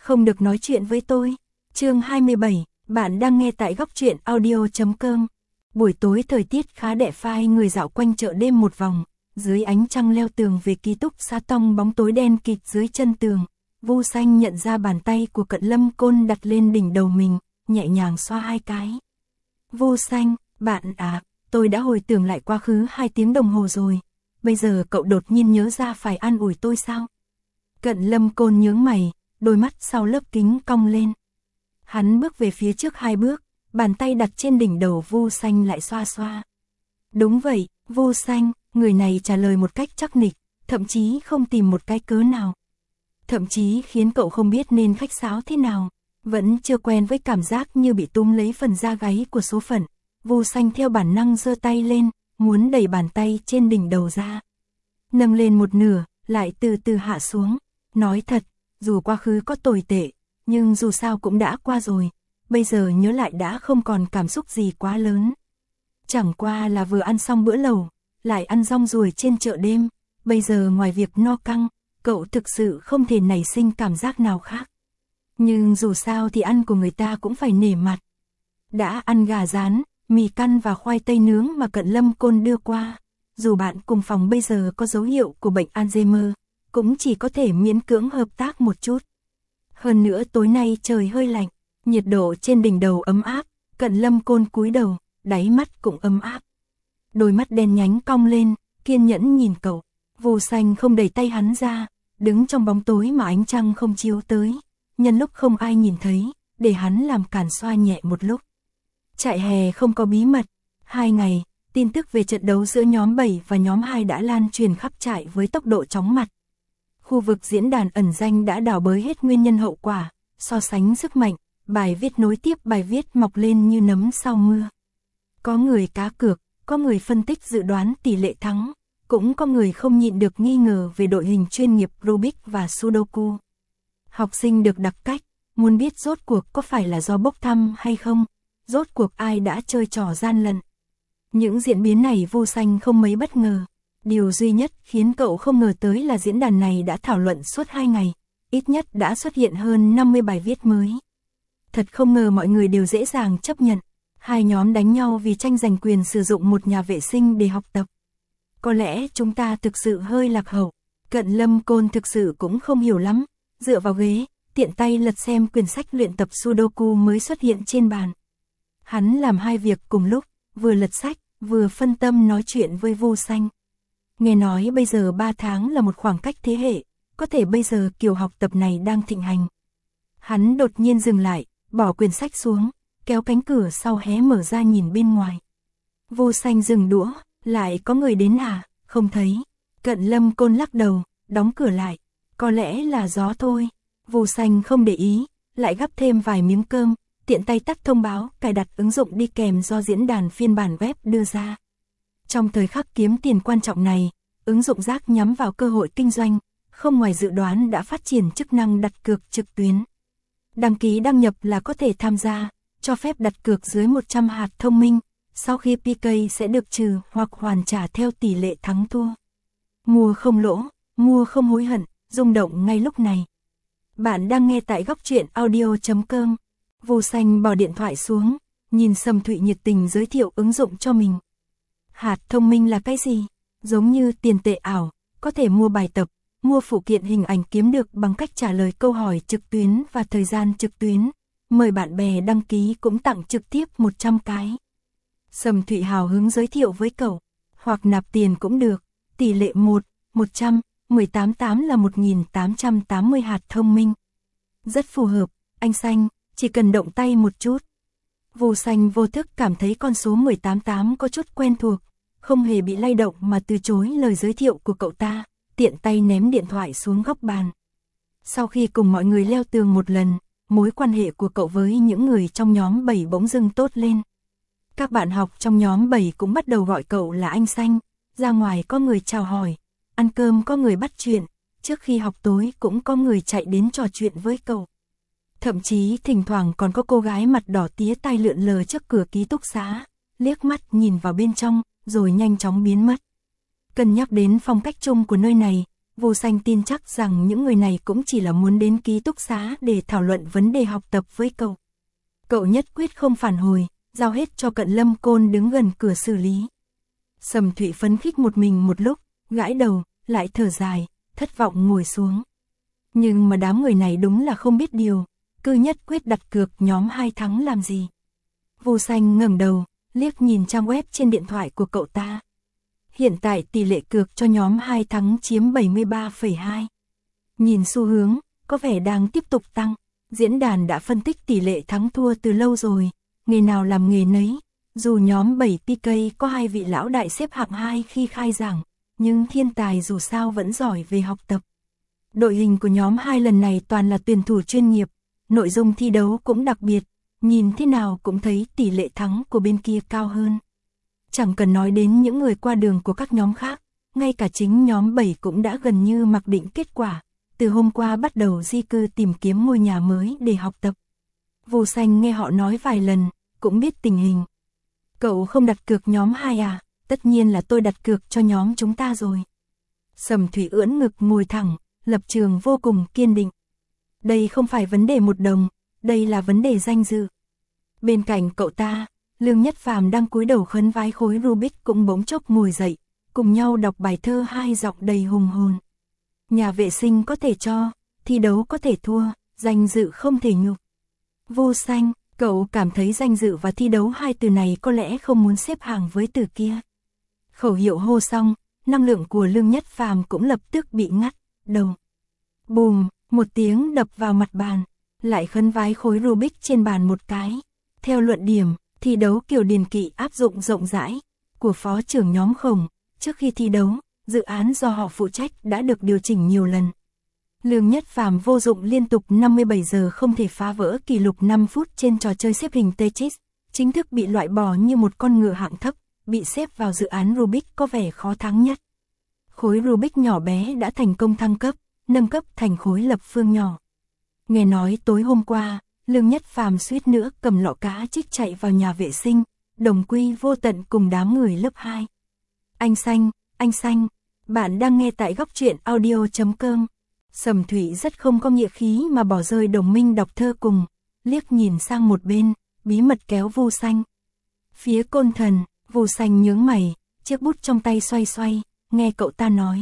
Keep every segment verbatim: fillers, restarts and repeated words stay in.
Không được nói chuyện với tôi. Chương hai mươi bảy, bạn đang nghe tại góc truyện audio chấm com. Buổi tối thời tiết khá đẹp, phai người dạo quanh chợ đêm một vòng, dưới ánh trăng leo tường về ký túc xá tông bóng tối đen kịt dưới chân tường. Vu Xanh nhận ra bàn tay của Cận Lâm Côn đặt lên đỉnh đầu mình, nhẹ nhàng xoa hai cái. Vu Xanh, bạn à, tôi đã hồi tưởng lại quá khứ hai tiếng đồng hồ rồi. Bây giờ cậu đột nhiên nhớ ra phải an ủi tôi sao? Cận Lâm Côn nhướng mày, đôi mắt sau lớp kính cong lên. Hắn bước về phía trước hai bước, bàn tay đặt trên đỉnh đầu Vu Xanh lại xoa xoa. Đúng vậy, Vu Xanh, người này trả lời một cách chắc nịch, thậm chí không tìm một cái cớ nào. Thậm chí khiến cậu không biết nên khách sáo thế nào, vẫn chưa quen với cảm giác như bị túm lấy phần da gáy của số phận. Vu Xanh theo bản năng giơ tay lên, muốn đẩy bàn tay trên đỉnh đầu ra. Nâng lên một nửa, lại từ từ hạ xuống. Nói thật, dù quá khứ có tồi tệ, nhưng dù sao cũng đã qua rồi, bây giờ nhớ lại đã không còn cảm xúc gì quá lớn. Chẳng qua là vừa ăn xong bữa lẩu, lại ăn rong ruổi trên chợ đêm, bây giờ ngoài việc no căng, cậu thực sự không thể nảy sinh cảm giác nào khác. Nhưng dù sao thì ăn của người ta cũng phải nể mặt. Đã ăn gà rán, mì căn và khoai tây nướng mà Cận Lâm Côn đưa qua, dù bạn cùng phòng bây giờ có dấu hiệu của bệnh Alzheimer, cũng chỉ có thể miễn cưỡng hợp tác một chút. Hơn nữa tối nay trời hơi lạnh, nhiệt độ trên đỉnh đầu ấm áp, Cận Lâm Côn cúi đầu, đáy mắt cũng ấm áp. Đôi mắt đen nhánh cong lên, kiên nhẫn nhìn cậu. Vu Xanh không đẩy tay hắn ra, đứng trong bóng tối mà ánh trăng không chiếu tới, nhân lúc không ai nhìn thấy, để hắn làm cản xoa nhẹ một lúc. Trại hè không có bí mật, hai ngày, tin tức về trận đấu giữa nhóm bảy và nhóm hai đã lan truyền khắp trại với tốc độ chóng mặt. Khu vực diễn đàn ẩn danh đã đào bới hết nguyên nhân hậu quả, so sánh sức mạnh, bài viết nối tiếp bài viết mọc lên như nấm sau mưa. Có người cá cược, có người phân tích dự đoán tỷ lệ thắng, cũng có người không nhịn được nghi ngờ về đội hình chuyên nghiệp Rubik và Sudoku. Học sinh được đặc cách, muốn biết rốt cuộc có phải là do bốc thăm hay không, rốt cuộc ai đã chơi trò gian lận. Những diễn biến này Vu Xanh không mấy bất ngờ. Điều duy nhất khiến cậu không ngờ tới là diễn đàn này đã thảo luận suốt hai ngày, ít nhất đã xuất hiện hơn năm mươi bài viết mới. Thật không ngờ mọi người đều dễ dàng chấp nhận, hai nhóm đánh nhau vì tranh giành quyền sử dụng một nhà vệ sinh để học tập. Có lẽ chúng ta thực sự hơi lạc hậu, Cận Lâm Côn thực sự cũng không hiểu lắm, dựa vào ghế, tiện tay lật xem quyển sách luyện tập Sudoku mới xuất hiện trên bàn. Hắn làm hai việc cùng lúc, vừa lật sách, vừa phân tâm nói chuyện với Vu Xanh. Nghe nói bây giờ ba tháng là một khoảng cách thế hệ, có thể bây giờ kiểu học tập này đang thịnh hành. Hắn đột nhiên dừng lại, bỏ quyển sách xuống, kéo cánh cửa sau hé mở ra nhìn bên ngoài. Vu Xanh dừng đũa, lại có người đến à, không thấy. Cận Lâm Côn lắc đầu, đóng cửa lại, có lẽ là gió thôi. Vu Xanh không để ý, lại gắp thêm vài miếng cơm, tiện tay tắt thông báo, cài đặt ứng dụng đi kèm do diễn đàn phiên bản web đưa ra. Trong thời khắc kiếm tiền quan trọng này, ứng dụng rác nhắm vào cơ hội kinh doanh, không ngoài dự đoán đã phát triển chức năng đặt cược trực tuyến. Đăng ký đăng nhập là có thể tham gia, cho phép đặt cược dưới một trăm hạt thông minh, sau khi pê ca sẽ được trừ hoặc hoàn trả theo tỷ lệ thắng thua. Mua không lỗ, mua không hối hận, rung động ngay lúc này. Bạn đang nghe tại góc truyện audio chấm com. Vu Xanh bỏ điện thoại xuống, nhìn Sầm Thụy nhiệt tình giới thiệu ứng dụng cho mình. Hạt thông minh là cái gì? Giống như tiền tệ ảo, có thể mua bài tập, mua phụ kiện hình ảnh kiếm được bằng cách trả lời câu hỏi trực tuyến và thời gian trực tuyến. Mời bạn bè đăng ký cũng tặng trực tiếp một trăm cái. Sầm Thụy hào hứng giới thiệu với cậu, hoặc nạp tiền cũng được, tỷ lệ một, một trăm, mười tám tám là một nghìn tám trăm tám mươi hạt thông minh. Rất phù hợp, anh Xanh, chỉ cần động tay một chút. Vu Xanh vô thức cảm thấy con số mười tám tám có chút quen thuộc, không hề bị lay động mà từ chối lời giới thiệu của cậu ta, tiện tay ném điện thoại xuống góc bàn. Sau khi cùng mọi người leo tường một lần, mối quan hệ của cậu với những người trong nhóm bảy bỗng dưng tốt lên. Các bạn học trong nhóm bảy cũng bắt đầu gọi cậu là anh Xanh, ra ngoài có người chào hỏi, ăn cơm có người bắt chuyện, trước khi học tối cũng có người chạy đến trò chuyện với cậu. Thậm chí thỉnh thoảng còn có cô gái mặt đỏ tía tai lượn lờ trước cửa ký túc xá, liếc mắt nhìn vào bên trong, rồi nhanh chóng biến mất. Cân nhắc đến phong cách chung của nơi này, Vô Xanh tin chắc rằng những người này cũng chỉ là muốn đến ký túc xá để thảo luận vấn đề học tập với cậu. Cậu nhất quyết không phản hồi, giao hết cho Cận Lâm Côn đứng gần cửa xử lý. Sầm Thụy phấn khích một mình một lúc, gãi đầu, lại thở dài, thất vọng ngồi xuống. Nhưng mà đám người này đúng là không biết điều, cứ nhất quyết đặt cược nhóm hai thắng làm gì. Vô Xanh ngẩng đầu, liếc nhìn trang web trên điện thoại của cậu ta. Hiện tại tỷ lệ cược cho nhóm hai thắng chiếm bảy mươi ba phẩy hai. Nhìn xu hướng, có vẻ đang tiếp tục tăng. Diễn đàn đã phân tích tỷ lệ thắng thua từ lâu rồi, nghề nào làm nghề nấy. Dù nhóm bảy pê ca có hai vị lão đại xếp hạng hai khi khai giảng, nhưng thiên tài dù sao vẫn giỏi về học tập. Đội hình của nhóm hai lần này toàn là tuyển thủ chuyên nghiệp, nội dung thi đấu cũng đặc biệt, nhìn thế nào cũng thấy tỷ lệ thắng của bên kia cao hơn. Chẳng cần nói đến những người qua đường của các nhóm khác, ngay cả chính nhóm bảy cũng đã gần như mặc định kết quả, từ hôm qua bắt đầu di cư tìm kiếm ngôi nhà mới để học tập. Vô Xanh nghe họ nói vài lần, cũng biết tình hình. Cậu không đặt cược nhóm hai à? Tất nhiên là tôi đặt cược cho nhóm chúng ta rồi. Sầm Thụy ưỡn ngực ngồi thẳng, lập trường vô cùng kiên định. Đây không phải vấn đề một đồng, đây là vấn đề danh dự. Bên cạnh cậu ta, Lương Nhất Phàm đang cúi đầu khấn vái khối Rubik cũng bỗng chốc ngồi dậy, cùng nhau đọc bài thơ hai giọng đầy hùng hồn. Nhà vệ sinh có thể cho, thi đấu có thể thua, danh dự không thể nhục. Vô Xanh, cậu cảm thấy danh dự và thi đấu hai từ này có lẽ không muốn xếp hàng với từ kia. Khẩu hiệu hô xong, năng lượng của Lương Nhất Phàm cũng lập tức bị ngắt, đầu. Bùm, một tiếng đập vào mặt bàn, lại khấn vái khối Rubik trên bàn một cái. Theo luận điểm, thi đấu kiểu điền kỵ áp dụng rộng rãi của phó trưởng nhóm Khổng, trước khi thi đấu, dự án do họ phụ trách đã được điều chỉnh nhiều lần. Lương Nhất Phàm vô dụng liên tục năm mươi bảy giờ không thể phá vỡ kỷ lục năm phút trên trò chơi xếp hình Tetris, chính thức bị loại bỏ như một con ngựa hạng thấp, bị xếp vào dự án Rubik có vẻ khó thắng nhất. Khối Rubik nhỏ bé đã thành công thăng cấp, nâng cấp thành khối lập phương nhỏ. Nghe nói tối hôm qua, Lương Nhất Phàm suýt nữa cầm lọ cá trích chạy vào nhà vệ sinh, đồng quy vô tận cùng đám người lớp hai. Anh Xanh, anh Xanh, bạn đang nghe tại góc truyện audio chấm com. Sầm Thụy rất không có nghĩa khí mà bỏ rơi đồng minh đọc thơ cùng, liếc nhìn sang một bên, bí mật kéo Vô Xanh. Phía Côn Thần, Vô Xanh nhướng mày, chiếc bút trong tay xoay xoay, nghe cậu ta nói.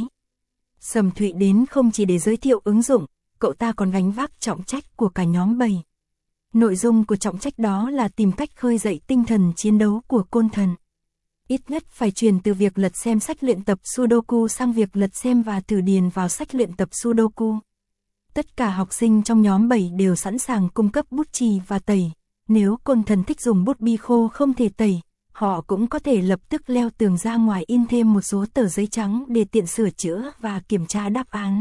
Sầm Thụy đến không chỉ để giới thiệu ứng dụng, cậu ta còn gánh vác trọng trách của cả nhóm bảy. Nội dung của trọng trách đó là tìm cách khơi dậy tinh thần chiến đấu của Côn Thần. Ít nhất phải truyền từ việc lật xem sách luyện tập Sudoku sang việc lật xem và thử điền vào sách luyện tập Sudoku. Tất cả học sinh trong nhóm bảy đều sẵn sàng cung cấp bút chì và tẩy. Nếu Côn Thần thích dùng bút bi khô không thể tẩy, họ cũng có thể lập tức leo tường ra ngoài in thêm một số tờ giấy trắng để tiện sửa chữa và kiểm tra đáp án.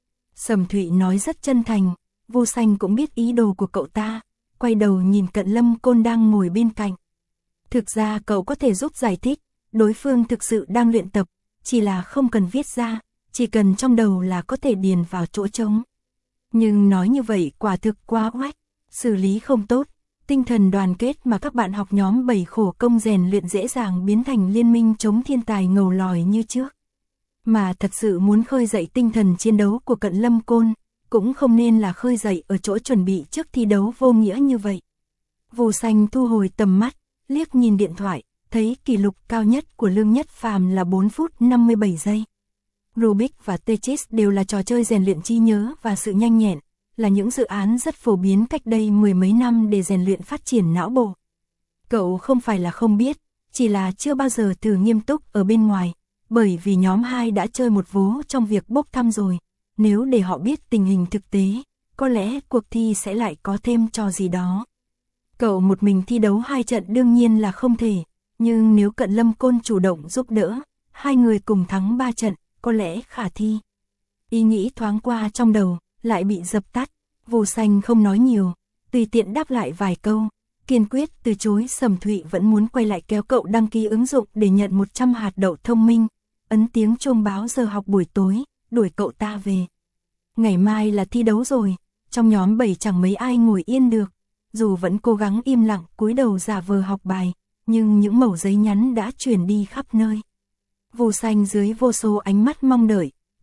Sầm Thụy nói rất chân thành, Vô Xanh cũng biết ý đồ của cậu ta, quay đầu nhìn Cận Lâm Côn đang ngồi bên cạnh. Thực ra cậu có thể giúp giải thích, đối phương thực sự đang luyện tập, chỉ là không cần viết ra, chỉ cần trong đầu là có thể điền vào chỗ trống. Nhưng nói như vậy quả thực quá oách, xử lý không tốt, tinh thần đoàn kết mà các bạn học nhóm bảy khổ công rèn luyện dễ dàng biến thành liên minh chống thiên tài ngầu lòi như trước. Mà thật sự muốn khơi dậy tinh thần chiến đấu của Cận Lâm Côn, cũng không nên là khơi dậy ở chỗ chuẩn bị trước thi đấu vô nghĩa như vậy. Vô Xanh thu hồi tầm mắt, liếc nhìn điện thoại, thấy kỷ lục cao nhất của Lương Nhất Phàm là bốn phút năm mươi bảy giây. Rubik và Tetris đều là trò chơi rèn luyện trí nhớ và sự nhanh nhẹn, là những dự án rất phổ biến cách đây mười mấy năm để rèn luyện phát triển não bộ. Cậu không phải là không biết, chỉ là chưa bao giờ thử nghiêm túc ở bên ngoài, bởi vì nhóm hai đã chơi một vố trong việc bốc thăm rồi. Nếu để họ biết tình hình thực tế, có lẽ cuộc thi sẽ lại có thêm trò gì đó. Cậu một mình thi đấu hai trận đương nhiên là không thể, nhưng nếu Cận Lâm Côn chủ động giúp đỡ, hai người cùng thắng ba trận, có lẽ khả thi. Ý nghĩ thoáng qua trong đầu, lại bị dập tắt. Vô Xanh không nói nhiều, tùy tiện đáp lại vài câu, kiên quyết từ chối. Sầm Thụy vẫn muốn quay lại kéo cậu đăng ký ứng dụng để nhận một trăm hạt đậu thông minh, ấn tiếng chuông báo giờ học buổi tối, đuổi cậu ta về. Ngày mai là thi đấu rồi, trong nhóm bảy chẳng mấy ai ngồi yên được, dù vẫn cố gắng im lặng cúi đầu giả vờ học bài, nhưng những mẩu giấy nhắn đã truyền đi khắp nơi. Vô Xanh dưới vô số ánh mắt mong đợi,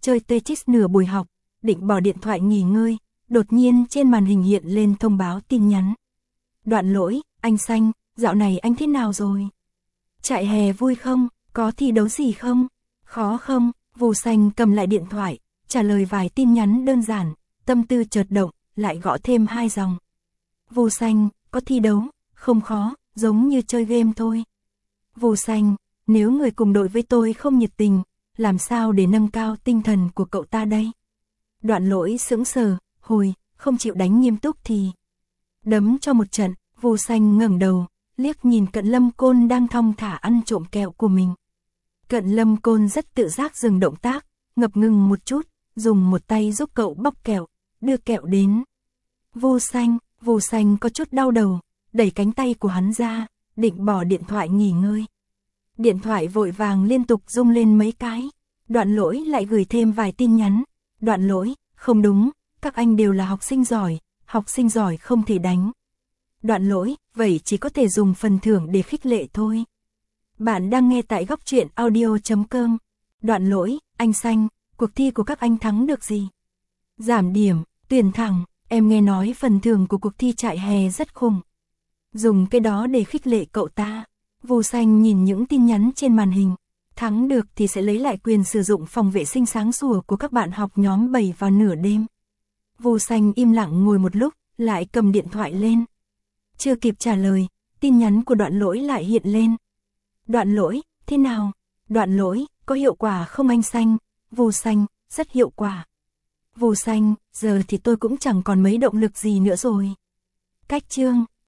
chơi Tetris nửa buổi học, định bỏ điện thoại nghỉ ngơi, đột nhiên trên màn hình hiện lên thông báo tin nhắn. Đoạn lỗi, anh Xanh, dạo này anh thế nào rồi? Trại hè vui không? Có thi đấu gì không? Khó không? Vu Xanh cầm lại điện thoại, trả lời vài tin nhắn đơn giản, tâm tư chợt động, lại gõ thêm hai dòng. Vu Xanh, có thi đấu, không khó, giống như chơi game thôi. Vu Xanh, nếu người cùng đội với tôi không nhiệt tình, làm sao để nâng cao tinh thần của cậu ta đây? Đoạn lỗi sững sờ, hồi, không chịu đánh nghiêm túc thì đấm cho một trận. Vu Xanh ngẩng đầu, liếc nhìn Cận Lâm Côn đang thong thả ăn trộm kẹo của mình. Cận Lâm Côn rất tự giác dừng động tác, ngập ngừng một chút, dùng một tay giúp cậu bóc kẹo, đưa kẹo đến. Vu Xanh, Vu Xanh có chút đau đầu, đẩy cánh tay của hắn ra, định bỏ điện thoại nghỉ ngơi. Điện thoại vội vàng liên tục rung lên mấy cái. Đoạn lỗi lại gửi thêm vài tin nhắn. Đoạn lỗi, không đúng, các anh đều là học sinh giỏi, học sinh giỏi không thể đánh. Đoạn lỗi, vậy chỉ có thể dùng phần thưởng để khích lệ thôi. Bạn đang nghe tại góc truyện audio chấm com. Đoạn lỗi, anh Xanh, cuộc thi của các anh thắng được gì? Giảm điểm, tuyển thẳng, em nghe nói phần thưởng của cuộc thi trại hè rất khủng. Dùng cái đó để khích lệ cậu ta. Vu Xanh nhìn những tin nhắn trên màn hình. Thắng được thì sẽ lấy lại quyền sử dụng phòng vệ sinh sáng sủa của các bạn học nhóm bảy vào nửa đêm. Vu Xanh im lặng ngồi một lúc, lại cầm điện thoại lên. Chưa kịp trả lời, tin nhắn của Đoạn lỗi lại hiện lên. Đoạn lỗi, thế nào? Đoạn lỗi, có hiệu quả không anh Xanh? Vu Xanh, rất hiệu quả. Vu Xanh, giờ thì tôi cũng chẳng còn mấy động lực gì nữa rồi. Cách chương